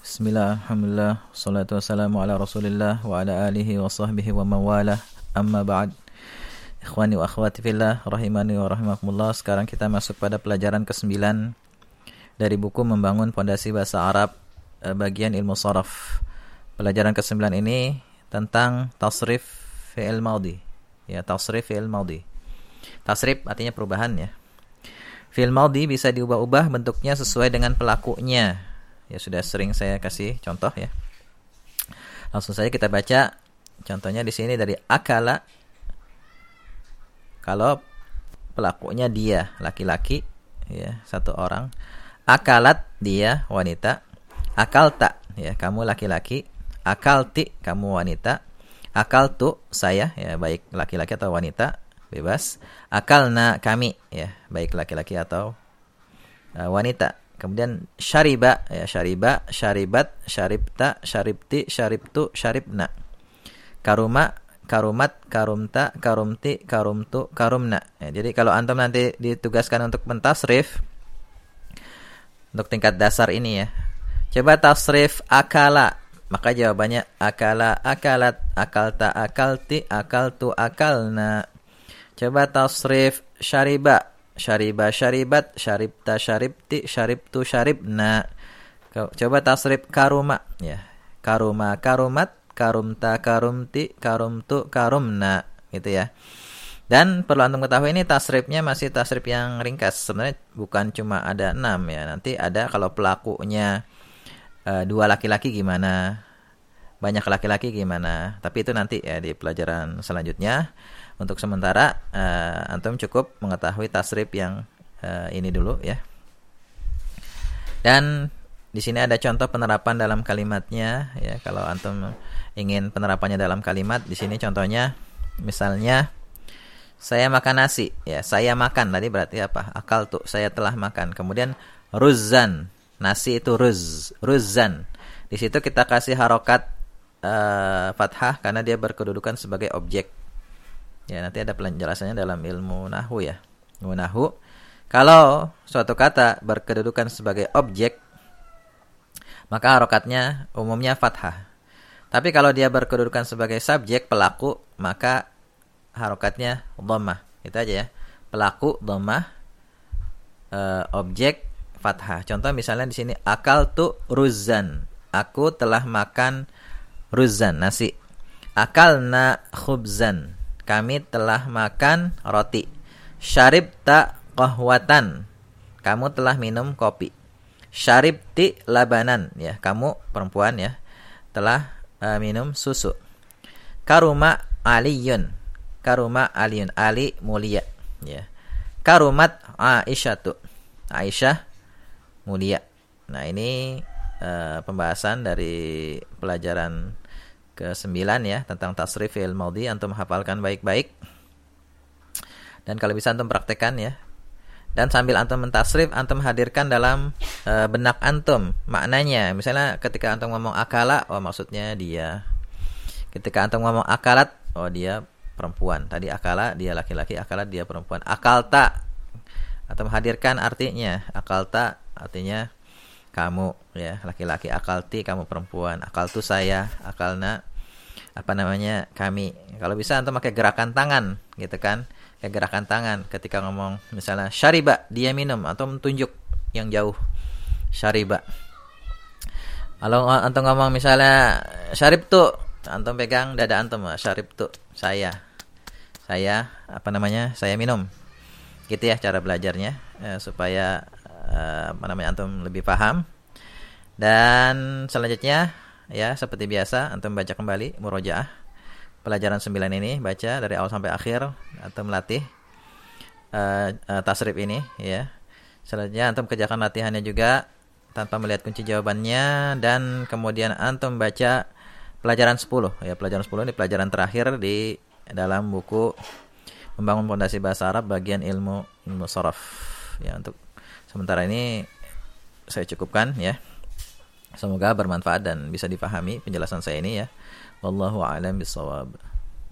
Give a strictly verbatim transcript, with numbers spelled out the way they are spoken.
Bismillah, alhamdulillah, salatu wassalamu ala rasulillah wa ala alihi wa sahbihi wa mawalah, amma ba'd. Ikhwani wa akhwati fillah, rahimani wa rahimakumullah. Sekarang kita masuk pada pelajaran kesembilan dari buku Membangun Pondasi Bahasa Arab bagian ilmu sharaf. Pelajaran kesembilan ini tentang tasrif fi'il madhi. Ya, tasrif fi'il madhi. Tasrif artinya perubahan ya. Fi'il madhi bisa diubah-ubah bentuknya sesuai dengan pelakunya. Ya sudah sering saya kasih contoh ya. Langsung saja kita baca contohnya di sini dari akala. Kalau pelakunya dia laki-laki ya, satu orang. Akalat dia wanita. Akalta ya, kamu laki-laki. Akalti kamu wanita. Akaltu saya ya, baik laki-laki atau wanita, bebas. Akalna kami ya, baik laki-laki atau uh, wanita. Kemudian syariba ya, syariba, syaribat, syaribta, syaribti, syaribtu, syaribna. Karuma, karumat, karumta, karumti, karumtu, karumna. Ya, jadi kalau antum nanti ditugaskan untuk mentasrif untuk tingkat dasar ini ya. Coba tasrif akala. Maka jawabannya akala, akalat, akalta, akalti, akaltu, akalna. Coba tasrif syariba. Syariba, syaribat, syaribta, syaribti, syaribtu, syaribna. Coba tasrif karuma ya. Karuma, karumat, karumta, karumti, karumtu, karumna, gitu ya. Dan perlu antum ketahui ini tasrifnya masih tasrif yang ringkas. Sebenarnya bukan cuma ada enam ya. Nanti ada kalau pelakunya e, dua laki-laki gimana, banyak laki-laki gimana. Tapi itu nanti ya di pelajaran selanjutnya. Untuk sementara uh, antum cukup mengetahui tasrif yang uh, ini dulu ya. Dan di sini ada contoh penerapan dalam kalimatnya ya. Kalau antum ingin penerapannya dalam kalimat, di sini contohnya misalnya saya makan nasi ya. Saya makan tadi berarti apa? Akal tuh saya telah makan. Kemudian ruzzan, nasi itu ruz, ruzzan. Di situ kita kasih harokat uh, fathah karena dia berkedudukan sebagai objek. Ya, nanti ada penjelasannya dalam ilmu nahwu ya. Ilmu nahwu. Kalau suatu kata berkedudukan sebagai objek, maka harokatnya umumnya fathah. Tapi kalau dia berkedudukan sebagai subjek, pelaku, maka harokatnya dhammah. Itu aja ya. Pelaku dhammah, e, objek fathah. Contoh misalnya di sini akaltu ruzzan. Aku telah makan ruzzan, nasi. Akalna khubzan. Kami telah makan roti. Syaribta qahwatan. Kamu telah minum kopi. Syaribti labanan. Ya, kamu perempuan ya, telah uh, minum susu. Karuma aliyun. Karuma aliyun. Ali mulia. Ya. Karumat Aisyatu. Aisyah mulia. Nah, ini uh, pembahasan dari pelajaran kesembilan ya, tentang tasrif fi'il madhi. Antum hafalkan baik-baik. Dan kalau bisa antum praktekkan ya. Dan sambil antum mentasrif, antum hadirkan dalam e, benak antum maknanya. Misalnya ketika antum ngomong akala, oh maksudnya dia. Ketika antum ngomong akalat, oh dia perempuan. Tadi akala, dia laki-laki, akalat, dia perempuan. Akalta, antum hadirkan artinya. Akalta artinya kamu ya, laki-laki. Akalti, kamu perempuan. Akaltu saya, akalna apa namanya, kami. Kalau bisa antum pakai gerakan tangan gitu kan. Kayak gerakan tangan ketika ngomong misalnya syariba, dia minum, atau tunjuk yang jauh. Syariba. Kalau antum ngomong misalnya syaribtu, antum pegang dada antum, syaribtu, saya. Saya apa namanya? Saya minum. Gitu ya cara belajarnya eh, supaya eh, apa namanya antum lebih paham. Dan selanjutnya ya seperti biasa antum baca kembali murojaah pelajaran sembilan ini, baca dari awal sampai akhir, antum melatih uh, uh, tasrif ini ya. Selanjutnya antum kerjakan latihannya juga tanpa melihat kunci jawabannya, dan kemudian antum baca pelajaran sepuluh ya. Pelajaran sepuluh ini pelajaran terakhir di dalam buku Membangun Pondasi Bahasa Arab bagian ilmu ilmu sharaf ya. Untuk sementara ini saya cukupkan ya. Semoga bermanfaat dan bisa dipahami penjelasan saya ini ya. Wallahu a'lam bishawab.